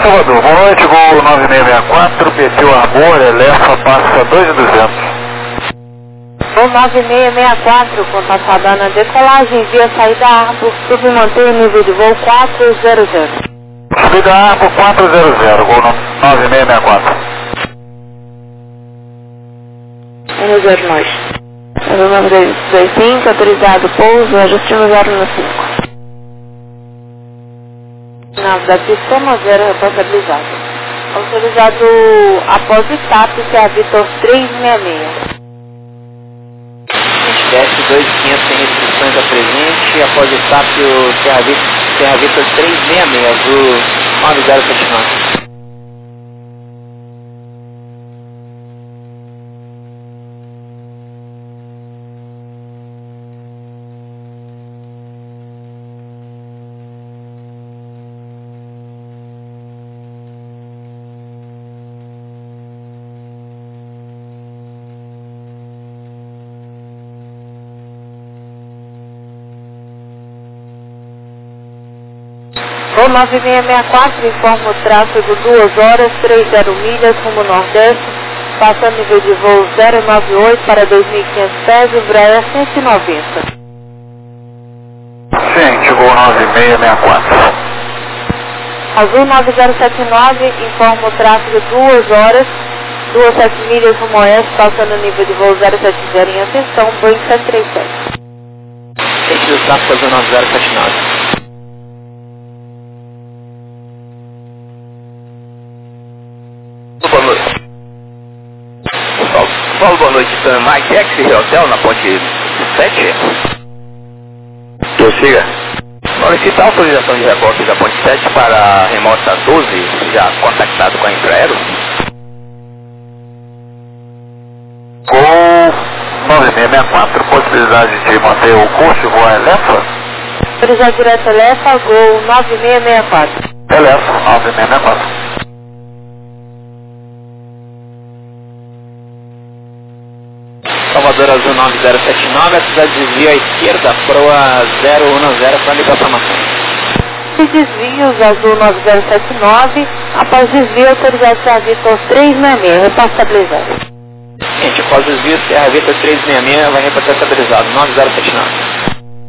Salvador, boa noite, Gol 9664, pediu Arbor, Elefa, passa 2.200. Gol 9664, contatada decolagem via saída Arbor, submantém nível de voo 400. Subida Arbor 400, Gol 9664. N0 nós. 0925, autorizado pouso, ajuste no 095. Daqui soma 0 responsabilizado. Autorizado após o TAP, CA Vitor 366. Desce 2500 sem restrições a presente, após o TAP o CA Vitor 366, azul 9079. Gol 9664, informa o tráfego 2 horas, 30 milhas, rumo nordeste, passando nível de voo 098 para 2.500 pés, Embraer 190. Ciente, Gol 9664. Azul 9079, informa o tráfego 2 horas, 27 milhas, rumo oeste, passando nível de voo 070 em atenção, Boeing 737. Sentido tráfego azul 9079. Boa noite. Paulo, boa noite. Mike X Hotel na ponte 7. Prossiga. Solicitar autorização de reboque da ponte 7 para a remota 12, já contactado com a Infraero. Gol 9664, possibilidade de manter o curso, voar Elefa? Autorizado direto Elefa, Gol 9664. Elefa, 9664. Salvador Azul 9079, a cidade desvio à esquerda, proa 010 para ligar para informações. E desvios Azul 9079, após desvio autorizado CA Vitor 366, repasse estabilizado. Gente, após desvio, CA Vitor 366 vai repassar estabilizado, 9079.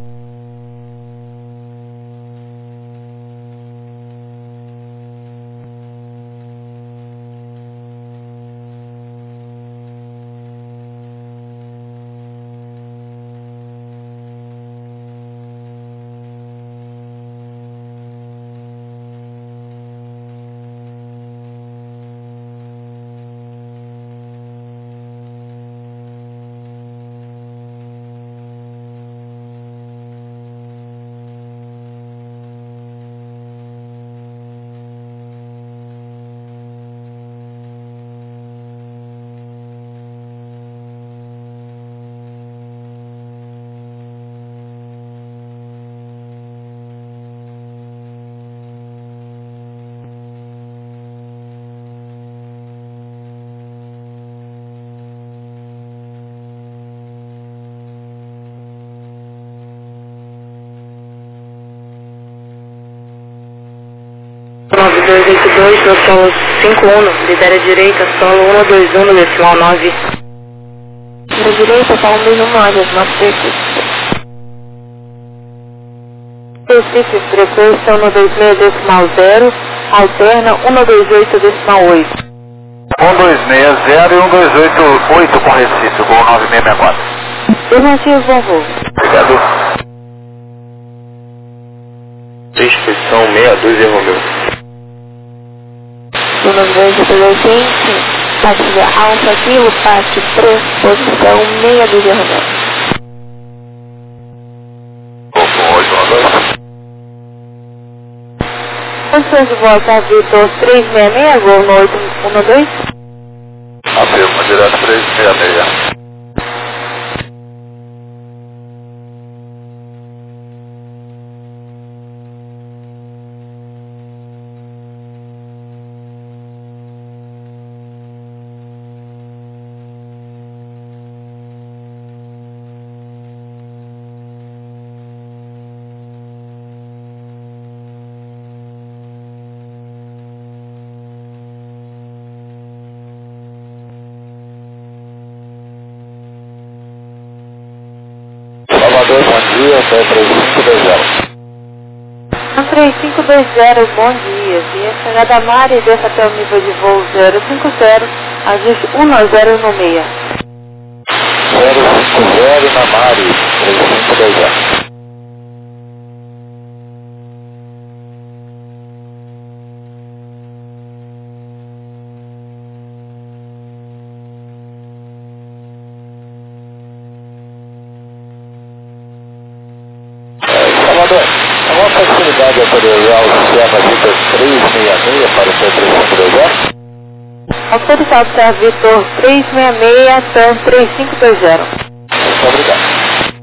Nós somos 51, lidera direita, solo 121 decimal 9. Na direita, tá 1.9, 936. Recife, frequência 126 decimal 0, alterna 128 decimal 8. 1260 e 1288 com Recife, Gol 9664. Afirmativo, bom voo. Obrigado. Inscrição 62 e Romeu. O nome do gente, partida Alfa Kilo, parte 3, posição 62 Romeu. Condições de volta, Vitor 366, Gol no 812. Afirma, direto 366. Salvador, bom dia, até 3520. 3520, bom dia. Via chegada Mari, desça até o nível de voo 050, ajuste 10 no meia. 050 na Mari, 3520. Salvador, alguma facilidade a poder usar o sistema Vitor 366 para o seu 3520? Autorizado para Vitor 366, TAM 3520. Muito obrigado.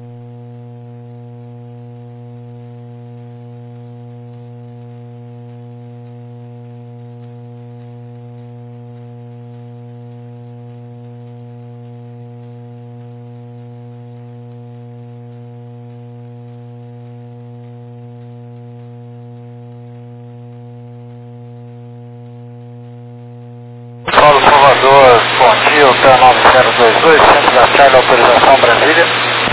Paulo Salvador, bom dia, o TAM 9022, centro da Charlie, autorização Brasília.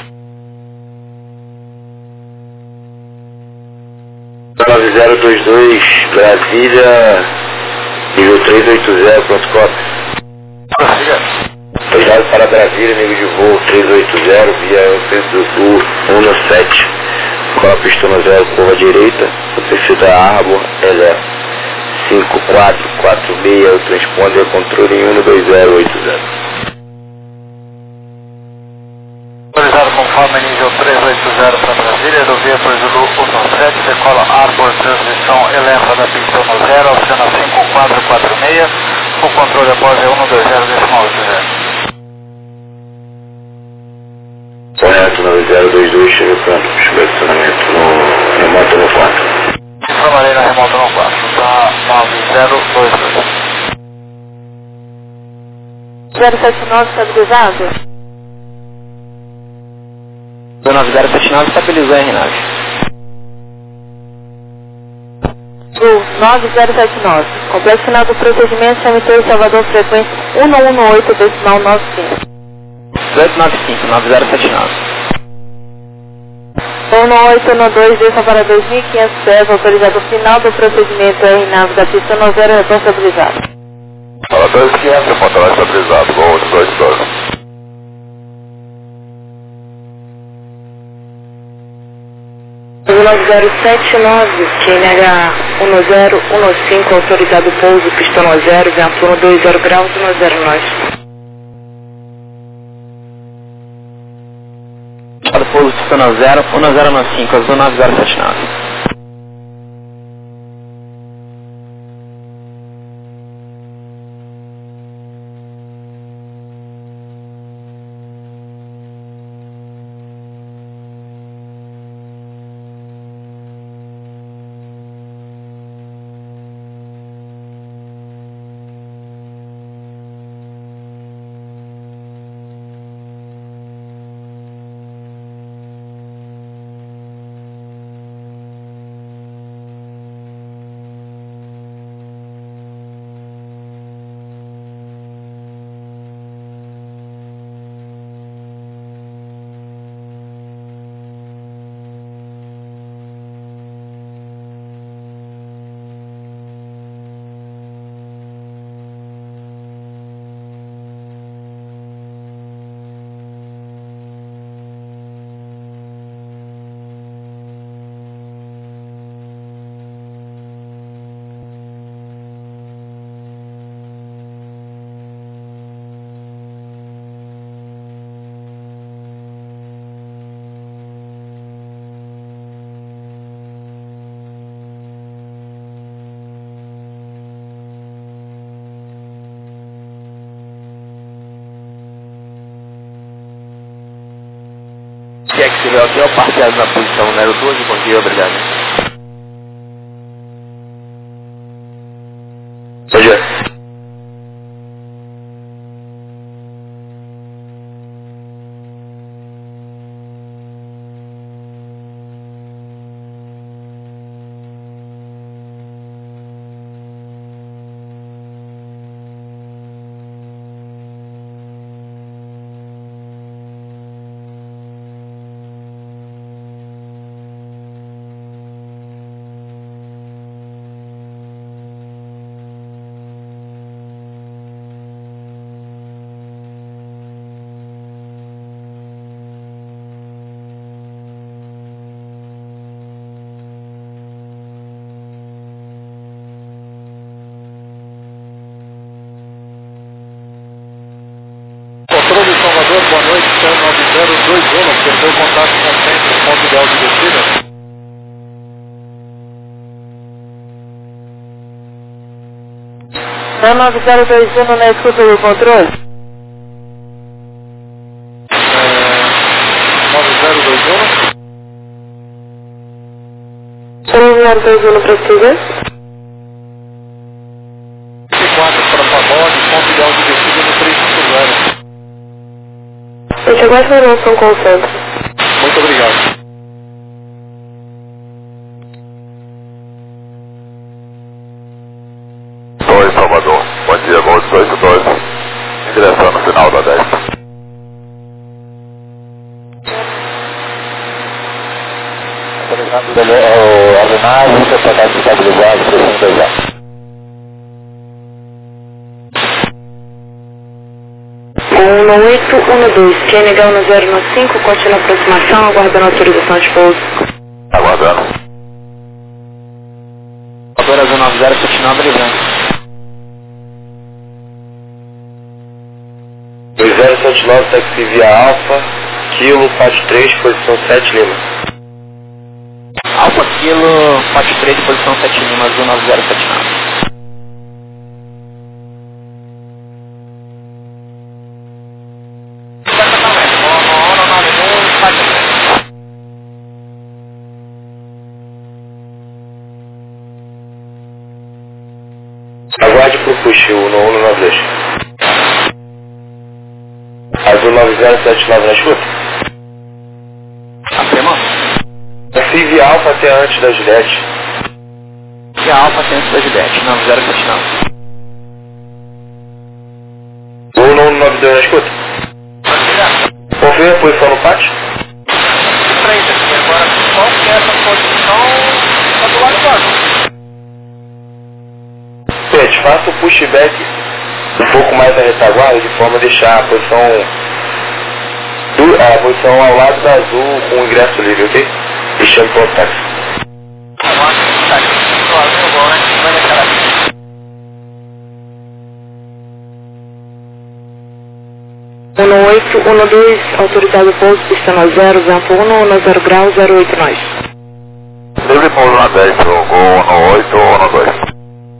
TAM 9022, Brasília, nível 380, pronto, cota. Brasília. Autorizado para Brasília, nível de voo 380, via centro do Sul 117. Com a pistona 0, curva direita, o perfil da Arbor, eleva. 5446, o transponder controle em 12080. Autorizado conforme nível 380 para Brasília, aerovia por Zulu 17, decola Arbor, transmissão eleva da pistona 0, opciona 5446, o controle após é 120,80. Correto, 9022, chega pronto, estacionamento no remoto no 4. Informarei na remota no 4, tá 9022. 079 estabilizado? Do 9079 estabilizou, hein, Renato? Do 9079. Complexo final do procedimento, Cemitério Salvador, frequência 118, decimal 95. 1895, 9079. 11812, desça para 2.500 pés, autorizado final do procedimento R-Nave da pista 90, retorno estabilizado. Fala 2500, controle estabilizado, voo 222. O 9079, TNH 1015, autorizado pouso, pistão 0, vento 20 graus, 10 nós. Para o pouso pistona 0, 1095, azul 9079. Se é que se vê aqui, é o parcial na posição número 12, bom dia, obrigado. Bom dia. Perdeu o contato com o centro, ponto ideal de descida. Da 9021 na escuta do controle. 9021. 3021 para escrever. 4 para Pagode, ponto ideal de descida no 350. Gente, aguarde a informação com o centro. Muito obrigado. Oi, Salvador. Bom dia, voo 282. Em direção no final da 10. Aeronave, capacete estabilizado, 62. 1812, QNH 1095, continua a aproximação, aguardando autorização de pouso. Aguardando. Motor azul 9079, brisando. 2079, taxi via Alfa, Kilo, Fat 3, posição 7 Lima. Alfa Kilo, Fat 3, posição 7 Lima, azul 9079. Aguarde pro push, o 192. Azul 9079 na escuta. Afirma. Taxi via Alfa até antes da Juliette. E a Alfa tem da Juliette, 9079. O 192 na escuta. Confirma a posição no pátio. 3 aqui, agora qual que é essa posição? Tá do lado baixo. Gente, faça o pushback um pouco mais à retaguarda, de forma a deixar a posição ao lado da azul com o ingresso livre, ok? Deixando para o táxi. Eu acho que tá aqui do azul agora, né? Vai deixar aqui. 1812, autorizado pouso, pista no 0, vento 1, no 0 grau, 08 nós. Livre pouso na 10, ou no 8 ou no 2.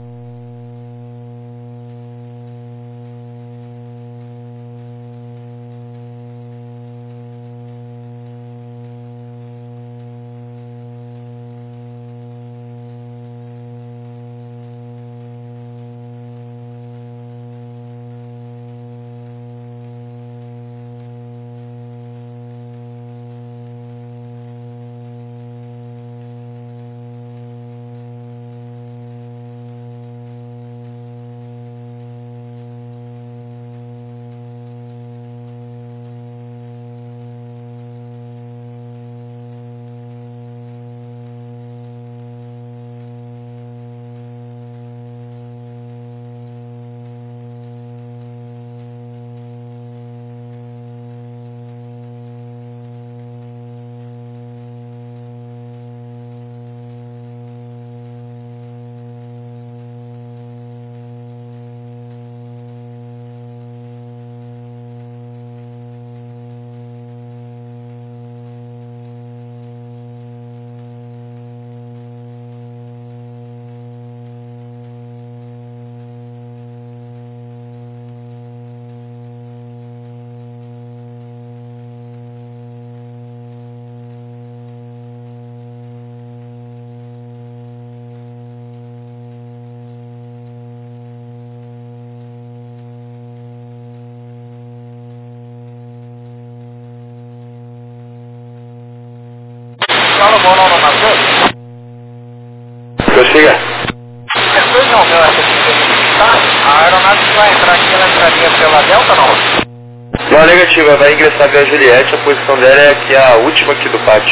Prossiga. Depois não deu essa dificuldade, a aeronave que vai entrar aqui, ela entraria pela Delta não? Não, negativa, vai ingressar via Juliette, a posição dela é aqui, a última aqui do pátio.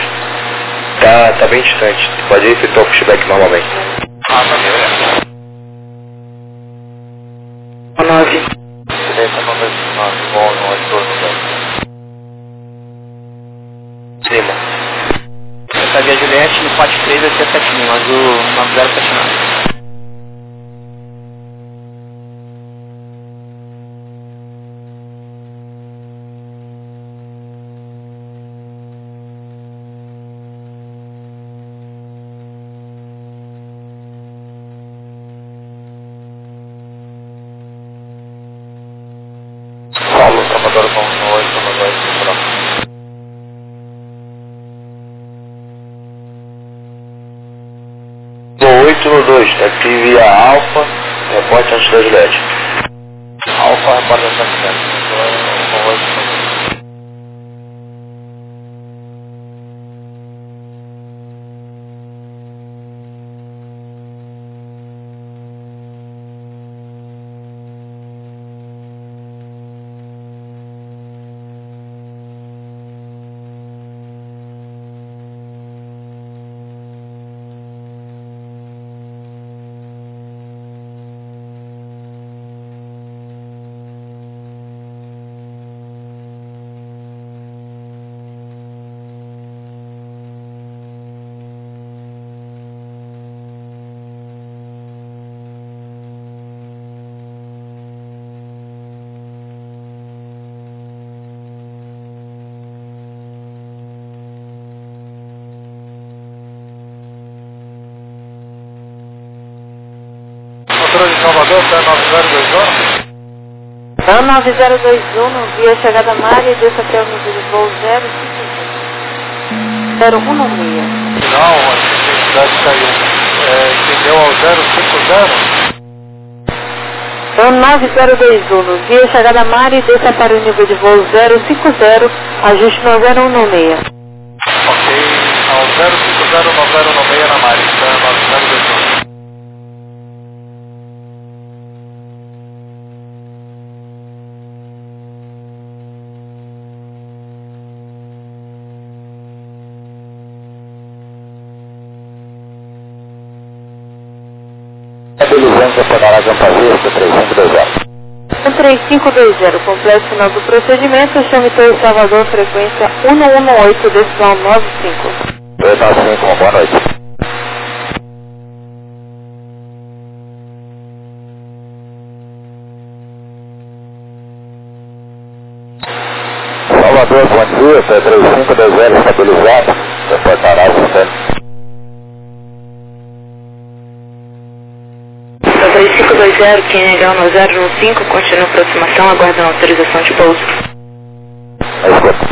Tá bem distante, pode efetuar o pushback normalmente. Ah, tá beleza. 9. Cima. Essa via Juliette, no Fat 3 vai ser 7 Lima, azul 9079. vamos no 812 central. No 812, aqui via Alfa, reporte antes da Juliette. Alfa, repórter da Juliette. No 812. Controle de Salvador, tá 9021. 9021, via chegada Mari, desça até o nível de voo 016. Não, a intensidade caiu. Entendeu ao 050? 9021, via chegada Mari, desça para o nível de voo 050, ajuste no 0116. Ok, ao 0509016 na Mari, tá 9021. Estabilizando para Pará Campa Vista, 3520. 3520, completo final do procedimento, chame Torre Salvador, frequência 118, decimal 95. 295, boa noite. Salvador, bom dia, 3520, estabilizado, reportará o sistema. 3520, QNH 1015, continua aproximação, aguardando autorização de pouso. Escuta.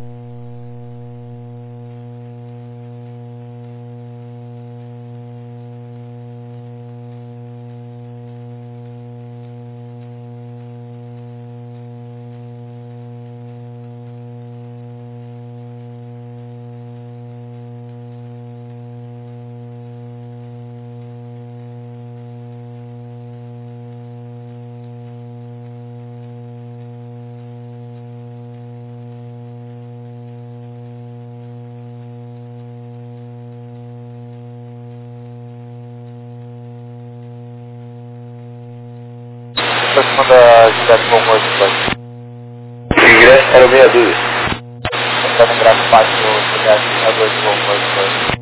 Próxima da Juliette Bom Moço, Ingresso para o meia dúzia. está no gráfico 4 do Juliette A2 Bom Moço.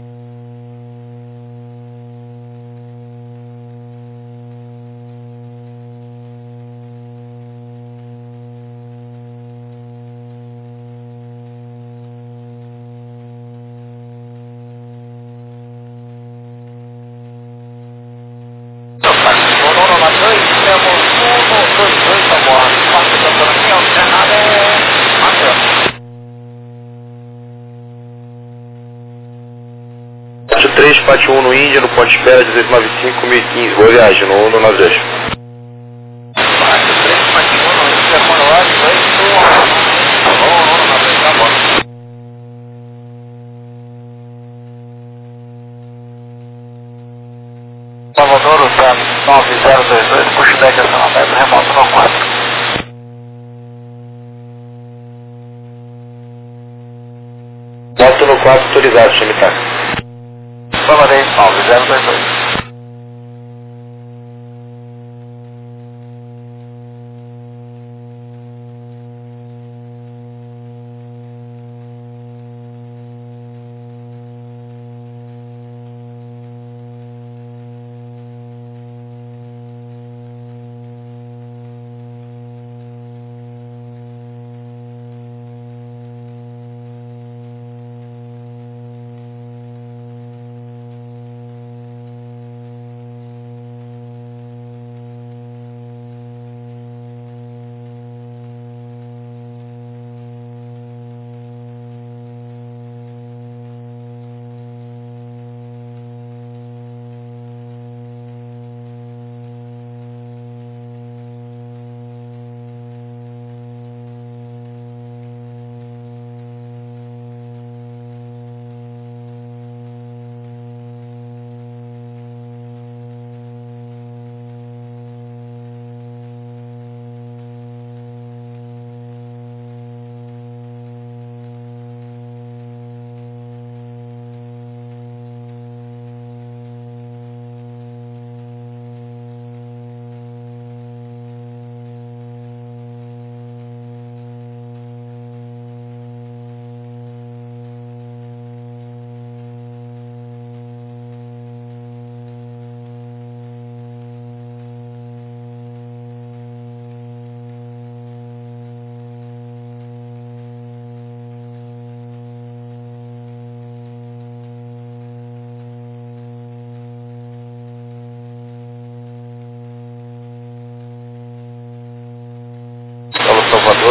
Ponte 3, Pátio 1 no Índia, no ponto de espera 1895, 1015, boa viagem, no 192. Salvador, o 9022, pushback acionamento, remoto no 4. Moto no 4 autorizado, Chimitar. Salvador, 9022.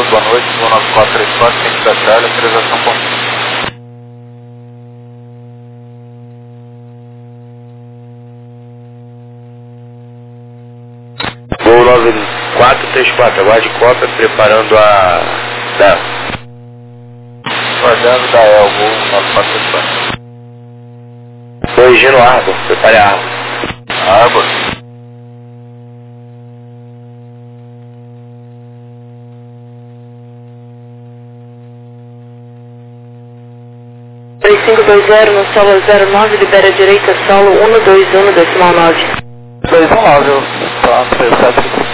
Deus, boa noite, 9434, ciente da Charlie, autorização com... Voo 9434, aguarde cópia, preparando a... da... Guardando da El, voo 9434. Corrigindo a Arbor, prepare a Arbor. Arbor. no solo 09, libera direita solo 121, decimal 9. 219, pronto, 37.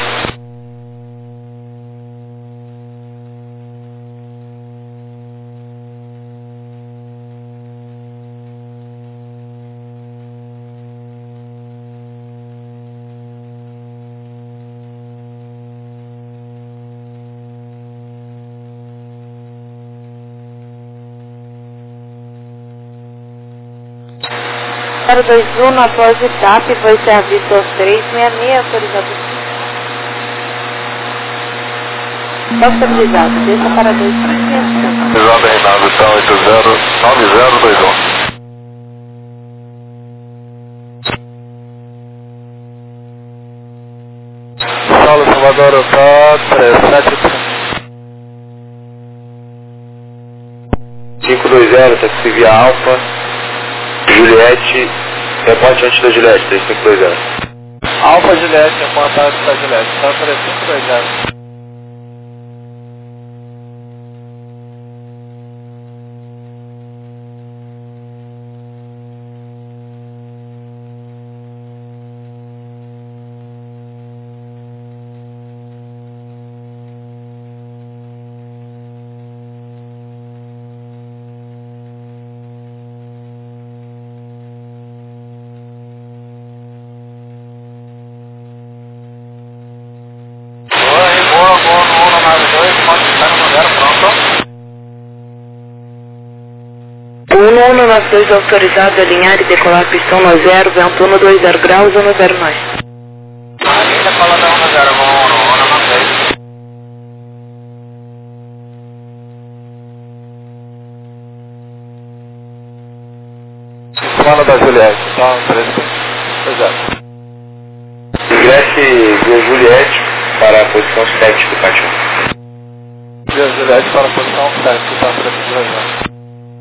Para 21, após o TAP, foi serviço aos 366, autorizado. Estabilizado, desça para 2.500. Pisada Reinaldo, então 809021. Saulo Salvador, tá 373. 520, taxi via Alfa. Juliette, reporte antes da Juliette, 3520. Alfa Juliette, reporte antes da Juliette, tá 3520. O 1192 autorizado a alinhar e decolar pistão no 0, vento 120 graus, 109. Ainda falando 10, vamos 196. Fala da Juliette, tá? 3. Ingresse via Juliette para a posição 7 do cachorro. Via Juliette para a posição 7, tá? 320.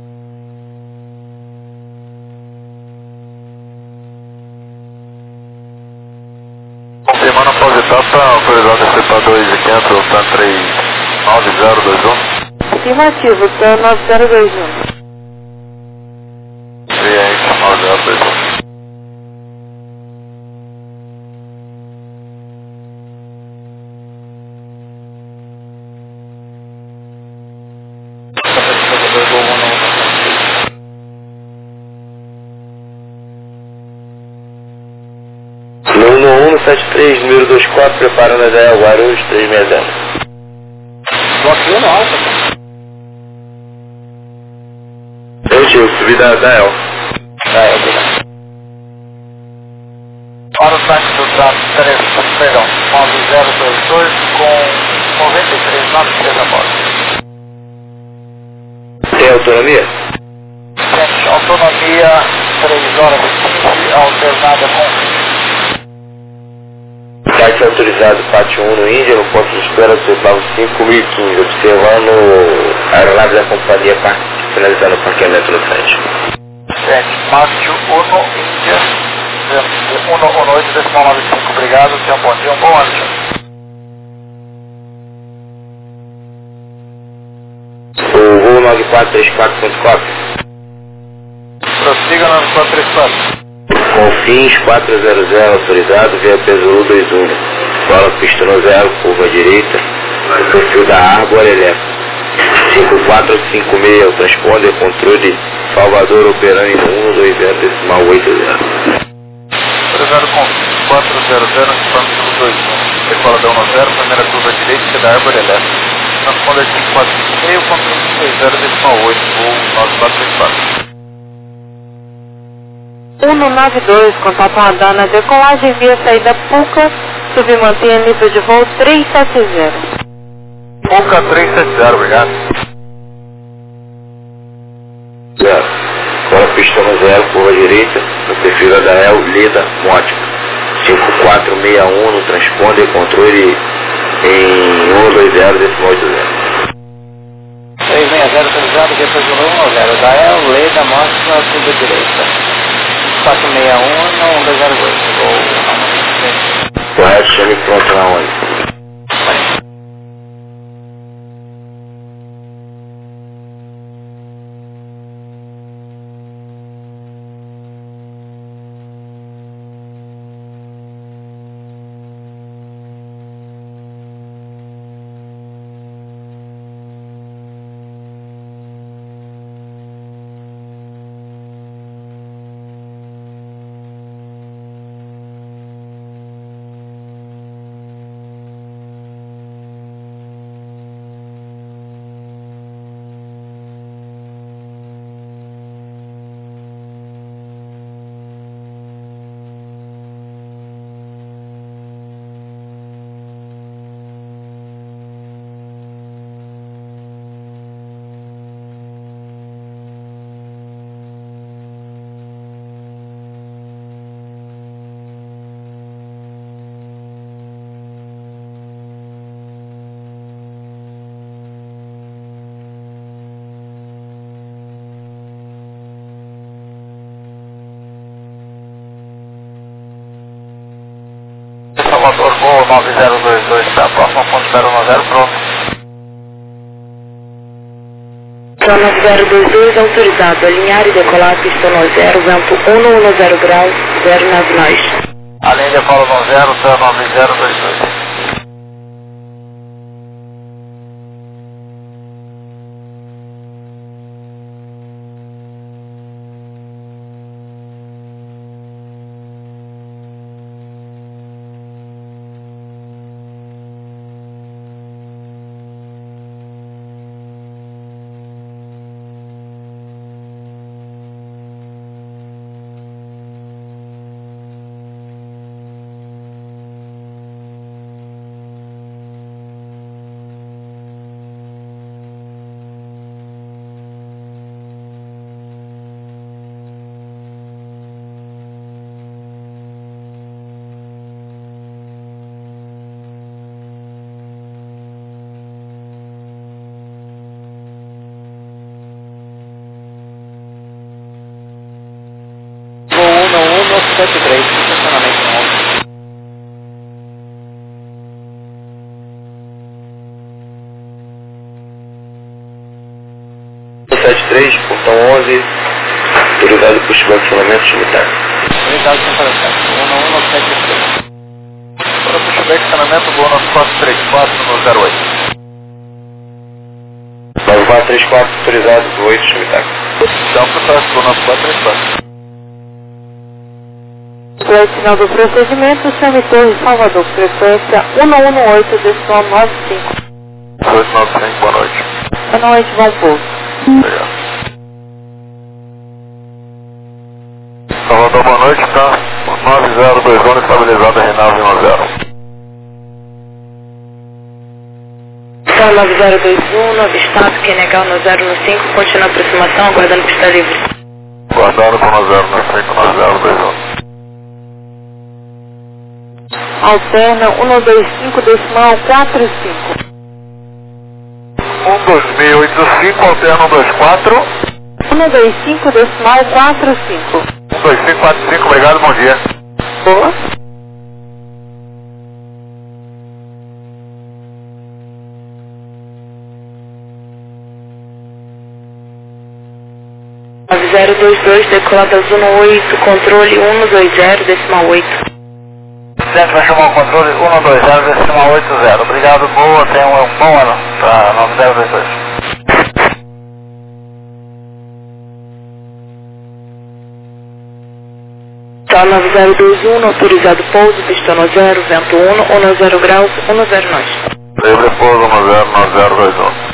Confirmando a pause etapa, autorizado a setar 2.500, ou tá 39021. Afirmativo, tá 9021. Ciente, 9021. No 173, número 24, preparando a Jael Guarulhos, 360. Bloqueio no alto. Eu subi da El. Para o táxi do trato 9022 com 9393 a bordo. Tem autonomia? Gente, autonomia 3 horas e 15, alternada com... Táxi autorizado, Pátio 1 no Índia, no ponto de espera total 5.015, observando a aeronave da companhia finalizando o parqueamento no frente. Gente, Pátio 1 no Índia, 1 decimal 95, obrigado, tenha um bom dia, um bom ano. O voo 9434.4. Prossiga 9434. Confins 400, autorizado via Pesolu 21. Fala pista no 0, curva direita, no perfil da Arbor Elétrica. 5456, o transponder controle Salvador operando em 120 decimal 80. Autorizado Confins 400, transponder 21. Decoladão no 0, primeira curva direita da Arbor Elétrica. Transponder 5456, controle 20 decimal 8, voo 9434. 192, contato com a Dana, decolagem via saída Puca, submantenha nível de voo 370. Puca 370, obrigado. 0. Agora pista no 0, curva direita, no perfil Adael, Leda, Mótica. 5461 no transponder, controle em 120,80. 360 autorizado, depois do 190. Adael, Leda, Mótica, curva direita. 461 120. Correto, chame pronto na onde? Salvador, voo 9022, está próximo ao ponto 010, pronto. 9022 autorizado, alinhar e decolar pista no 0, vento 110 graus, 09 nós. Além de Paulo 90, 9022. Voo 11173, estacionamento no 73, portão 11, autorizado por estacionamento militar. Autorizado sem paração. 11173. Para pushback, estacionamento, voo nosso 434 no 08. 9434, autorizado do 8 militar. Então, processo, voo nosso 434. Para o final do procedimento, chame Torre Salvador, frequência 1118,95. 895, boa noite. Boa noite, bom pouso. Obrigado. Salvador, boa noite, tá? 9021 estabilizada, Reinaldo 10. Então, 9021, status QNH no 015, continua a aproximação, aguardando pista livre. Guardando com 9095, 9021. Alterna 125 decimal 45. 12685, alterno 124. 125 decimal 45. 12545, obrigado, bom dia. Boa. Nove 022, decolada Zona 8, controle 120, decimal 8. Centro vai chamar o controle 120,80. Obrigado, boa, tenha um bom ano para 9022. Tá 9021, autorizado pouso, pista no 0, vento 10 graus, 10 nós. Livre pouso 109021.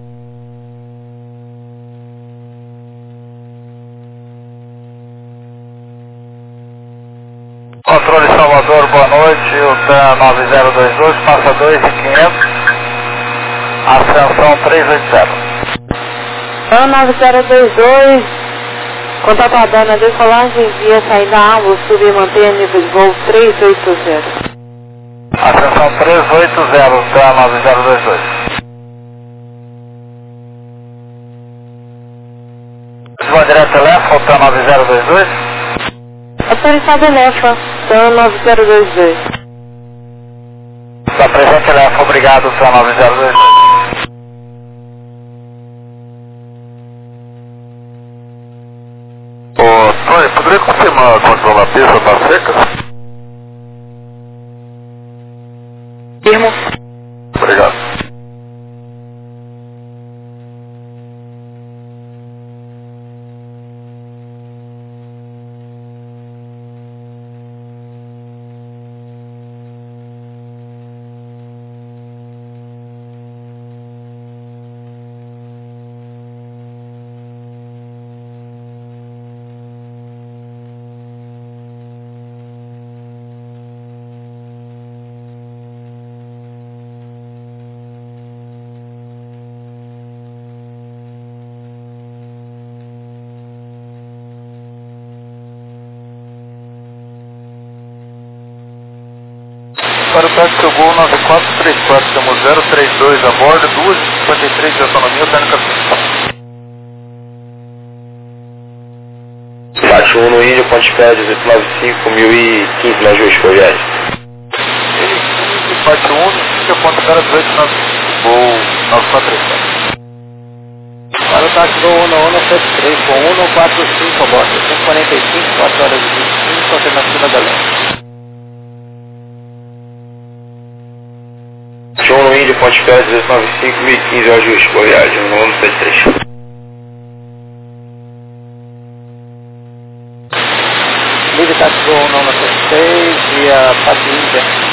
Controle Salvador, boa noite, o TAN 9022, passa 2,500. Ascensão 380. Então 9022, contato a Dana decolagem via saída Alvo, subir e manter nível de voo 380. Ascensão 380, tá 9022. Vai direto telefone, tá 9022? Autorizado Elefa, então 9022. Tá presente telefone, obrigado, tá 9022. Ô, Tony, poderia confirmar a condição da pista, tá seca? Firmo. Obrigado. Para o táxi seu gol 9434, temos 032 a bordo, 2,53 de autonomia, técnica principal. Bate 1 no Índio, Ponte Pé, 1895, 1015 na Juiz, foi viagem. Bate 1, fica ponto 018, gol 9434. Para o táxi gol 1173 com 145 a bordo, 145, 4 horas e 25, alternativa da lente. 1 no Índio, Ponte Pé, 1895, 1015 na Juiz, foi viagem, no 173. Livre táxi gol 1176 via Patinga.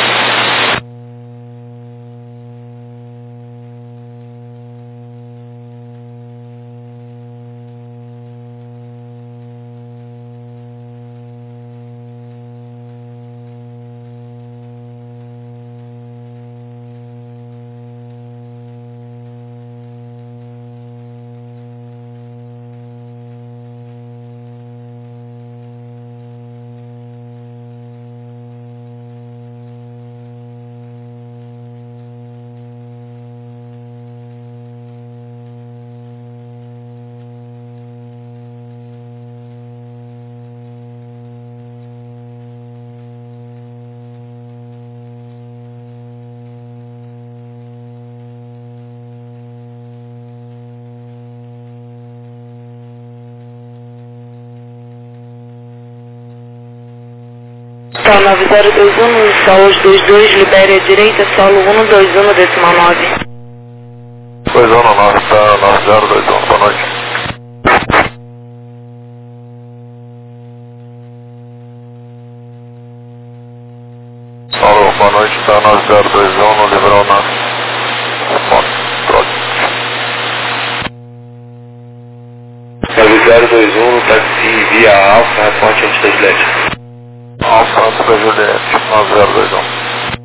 Então 9021, solos 22, libere a direita, solo 121, decimal 9. 219, tá 9021, boa noite. Alô, boa noite, tá 9021, no Livrão na ponte, troca. 9021, no táxi via Alfa, na ponte antes da Juliette. Alfa antes da Juliette, 9021.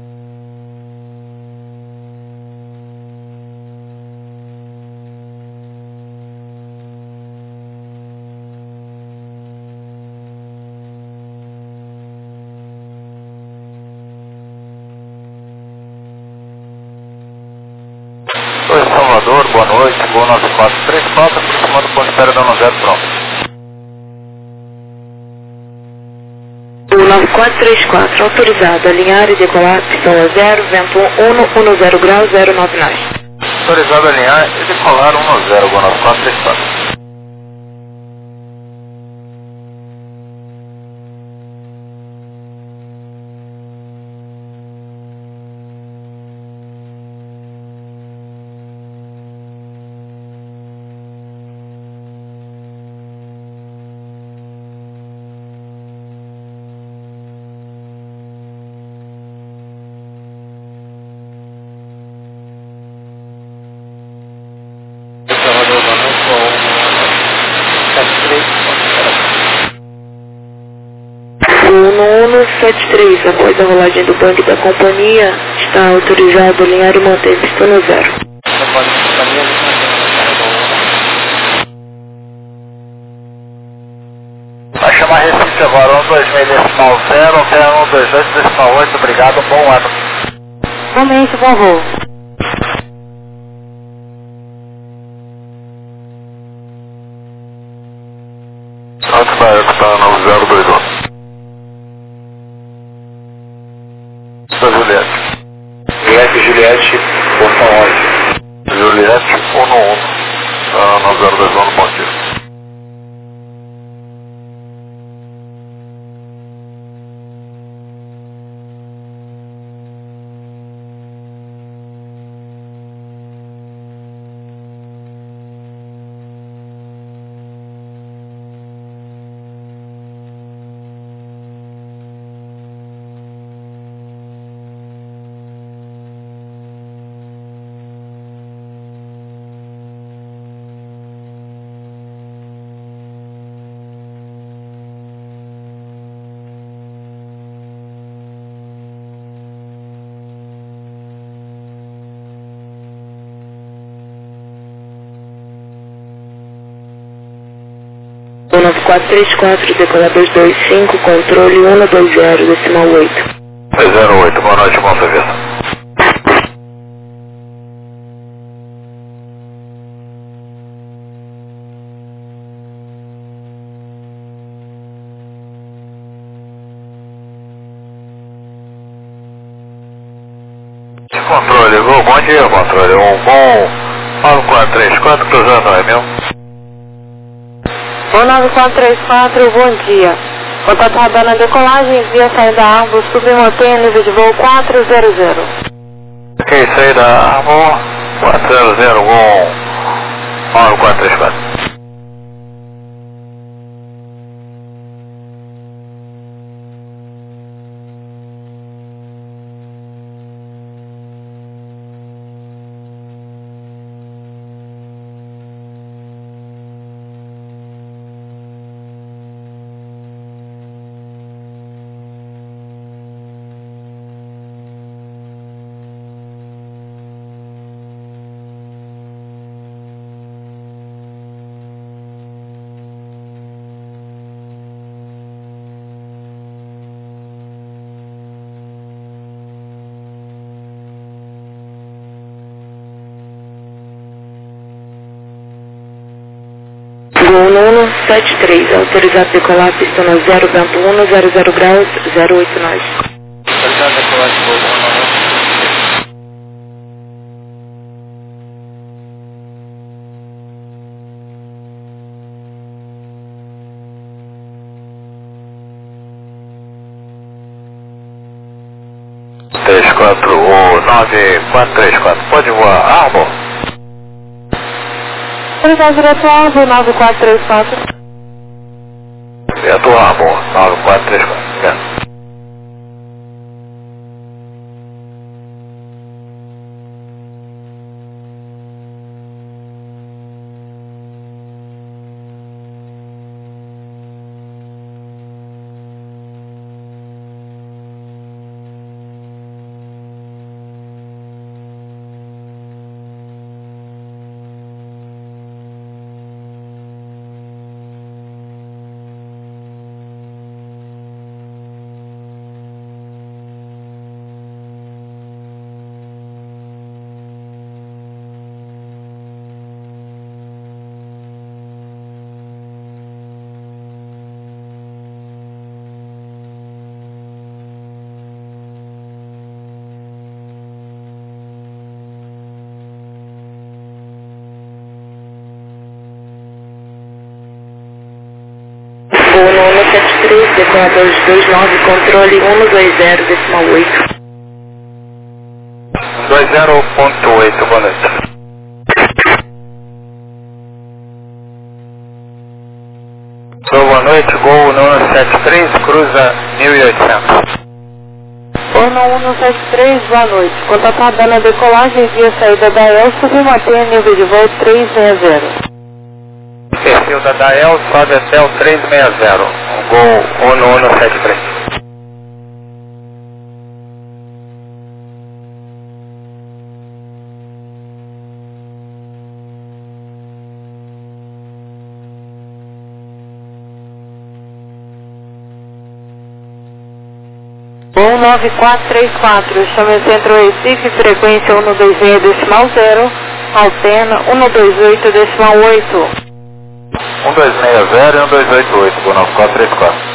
Oi, Salvador, boa noite, gol 9434, aproximando o ponto Pera da 90, pronto. 9434, autorizado, alinhar e decolar, pistola 0, vento 110 grau 099. Autorizado a alinhar e decolar 10, gol 9434. Salvador, boa noite, com 1173, após a rolagem do banco da companhia, está autorizado a alinhar e manter pistola 0. no código de companhia, a gente não tem Vai chamar Recife agora, 126.0, quero 128.8, obrigado, um bom ano. Realmente, bom voo. Antes da época, tá 9021. Da Juliette. Juliette, Portão 11. Juliette 111. Tá 9021, bom dia. O 9434, decolador 25, controle 120, decimal 8. 308, boa noite, bom serviço. Controle, bom dia, controle, um bom 9434, cruzando, não é meu? 9434, bom dia. Contatada na decolagem, via saída da Arbor, submantenha nível de voo 400. Ok, saída Arbor, 400, bom 9434. Gol 173, autorizado a decolar, pista no 0, vento 1, 00 graus, 08 nós. Autorizado a decolar de voo 191. Três, quatro, 9434, pode voar Arbor? Autorizado direto a Arbor, 9434. Direto Arbor, 9434, obrigado. Gol 173, decolador 29, controle 120, decimal 8. 20.8, boa noite. Boa noite, Gol 173, cruza 1800. Gol 173, boa noite. Contatada na decolagem, via saída da El, submantenha nível de voo 360. Perfil da Dael, sobe até o 360, Gol 173. Voo 9434, chame Centro Recife, frequência 126.0, alterna 128.8. 1260 e 1288, voo 9434.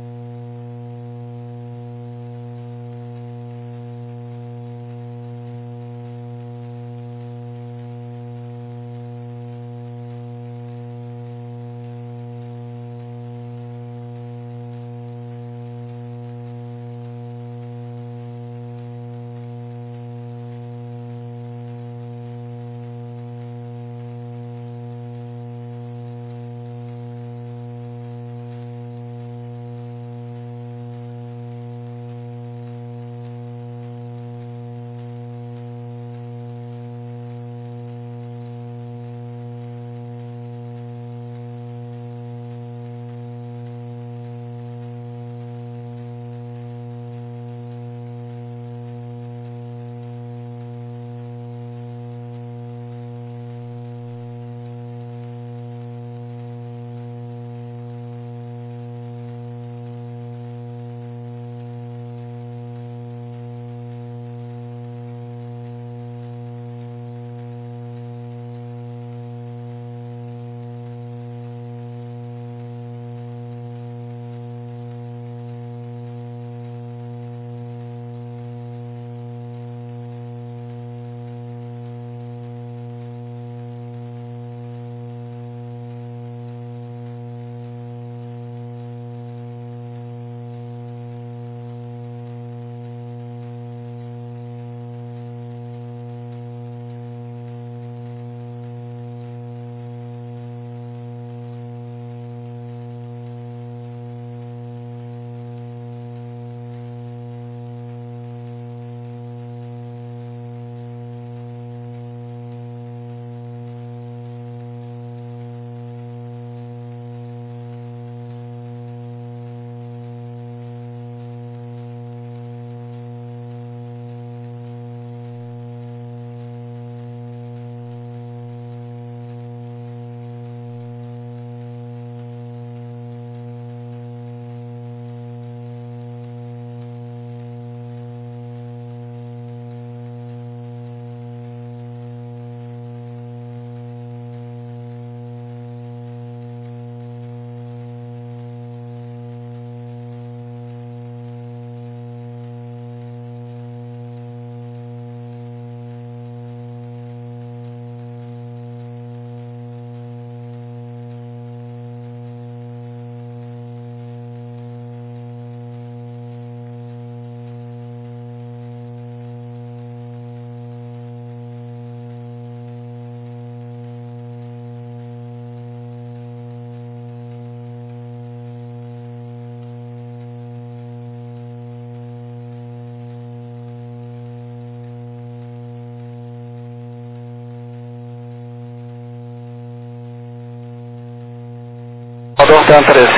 Rodor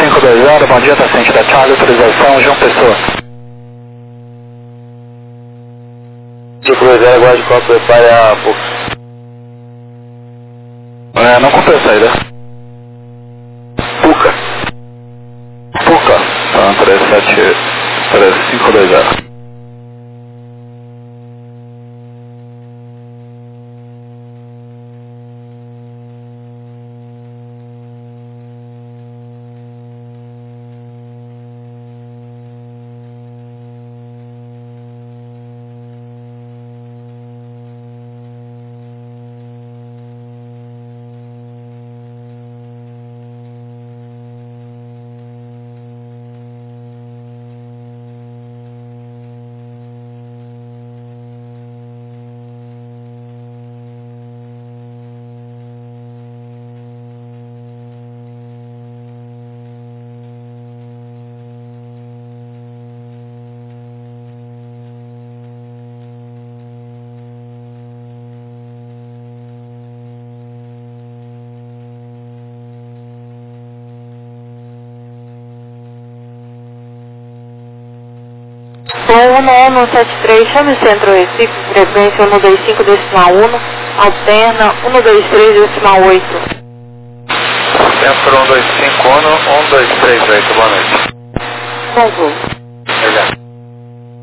3520, bom dia, paciente da Charlie, autorização, João Pessoa. 520, aguarde qual prepare a pouco. Não comprei a saída. Puca. Puca, então 3520. Voo 1173, chame Centro Recife, frequência 125.1, alterna 123.8. Centro 1251, 1238, boa noite. Bom voo. Obrigado.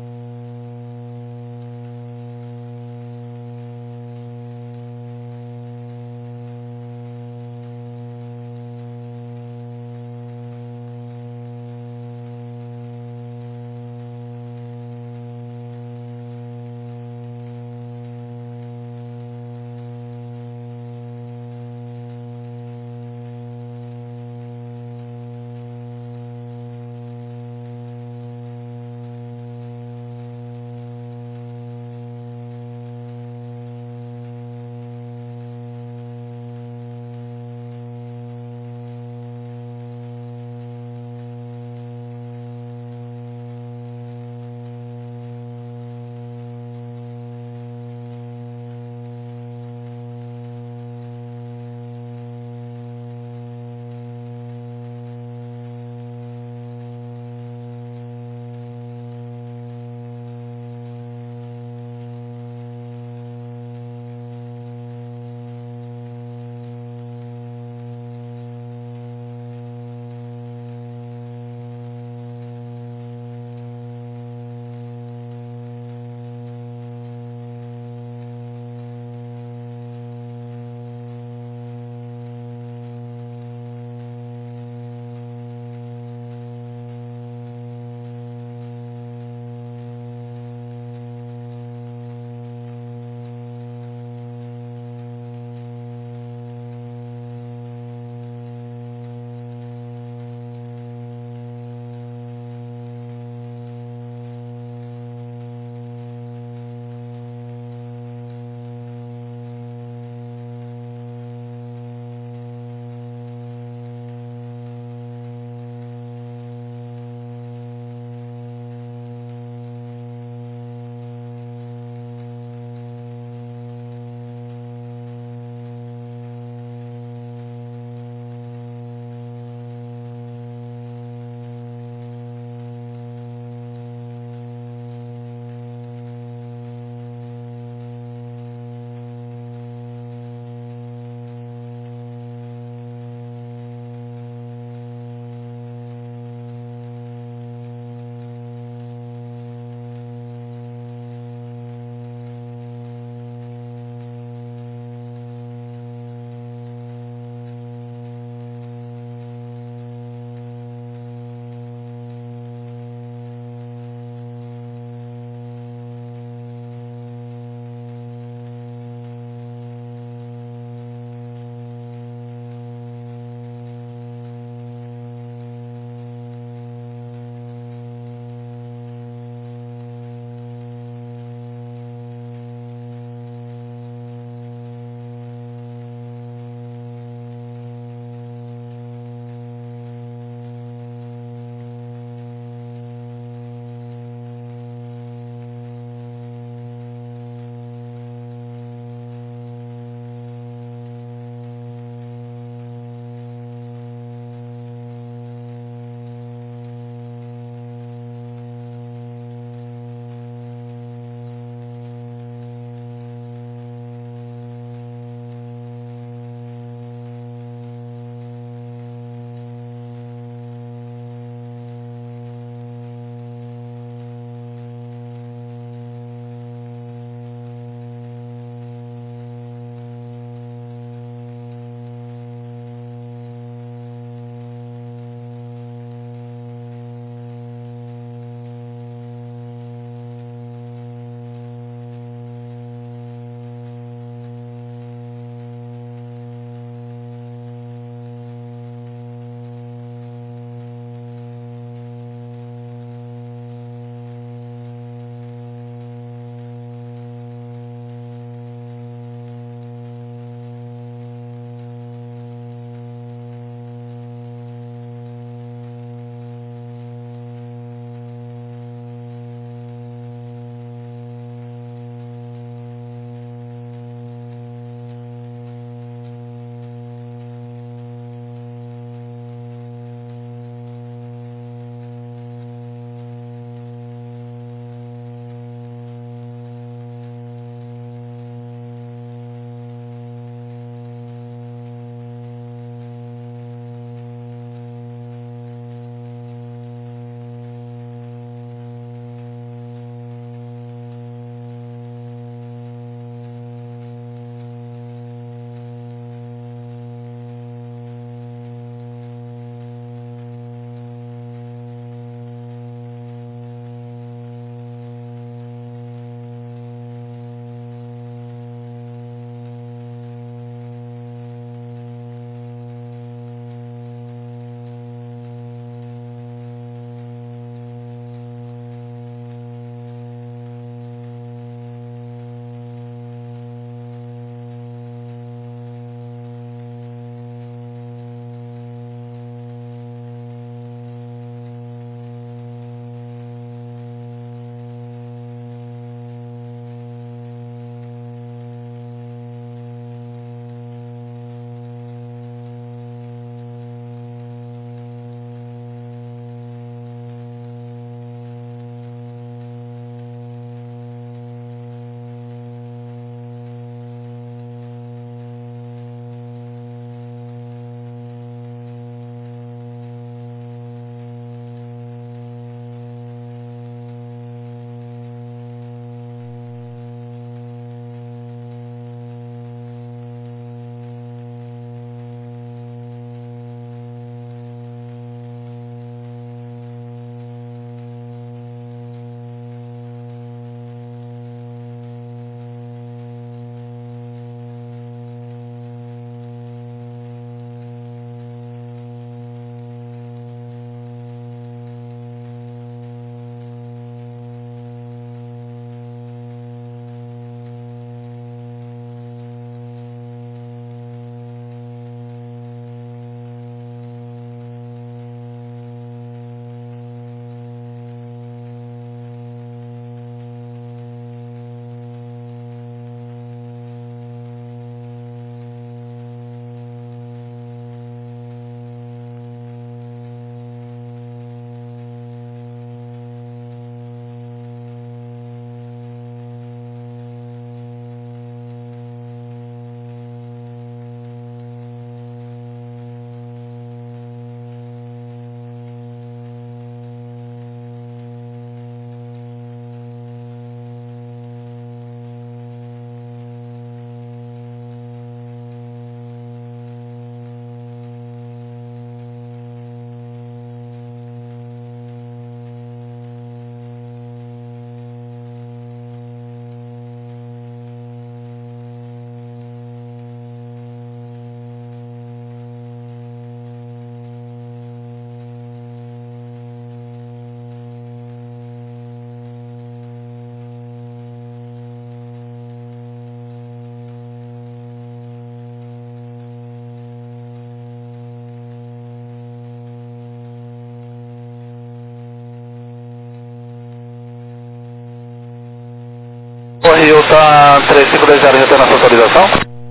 Hilton 3520 já tem nossa autorização?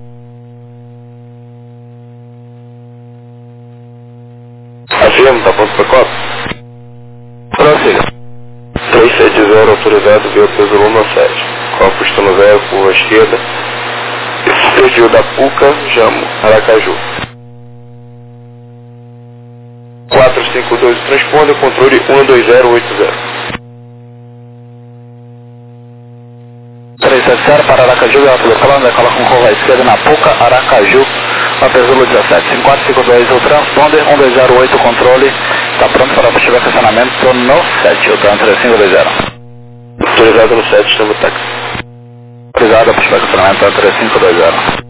Afirmo, tá pronto para copo? Prossiga. 370 autorizado, veio peso Luma 7. Copo estando velho, curva esquerda. Perfil da Puca, Jamo, Aracaju. 452 transponder, controle 12080. 370 para Aracaju, alto do plano, decola com curva esquerda na Puca, Aracaju, Apezulo 17. 5452 o transponder, 1208 controle, está pronto para possível estacionamento no 7, o TAN 3520. Autorizado no 7, estamos táxi. Autorizado para possível estacionamento no 3520.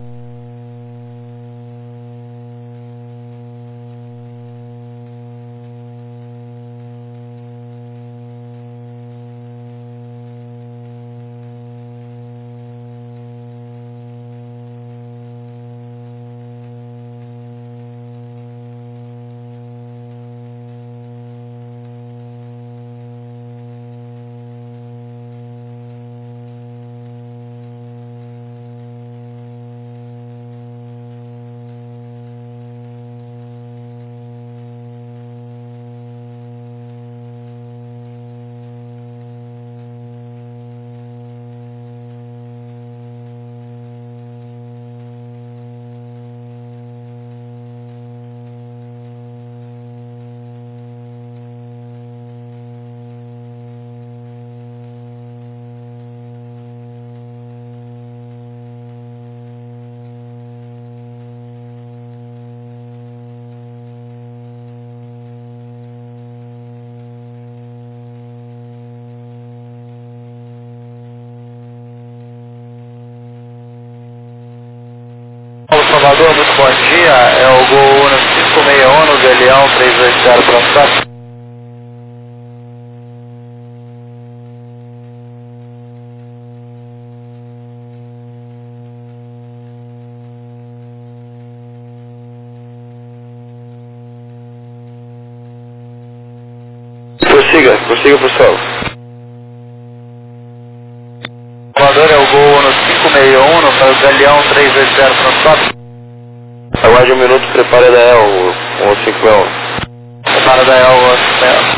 Salvador, muito bom dia, é o Gol Uno 561 no Galeão 380 pronto. Prossiga pessoal. Salvador é o Gol Uno 561 no Galeão 380 pronto. Aguarde um minuto, prepare da EL, 151. Prepara da EL, 151.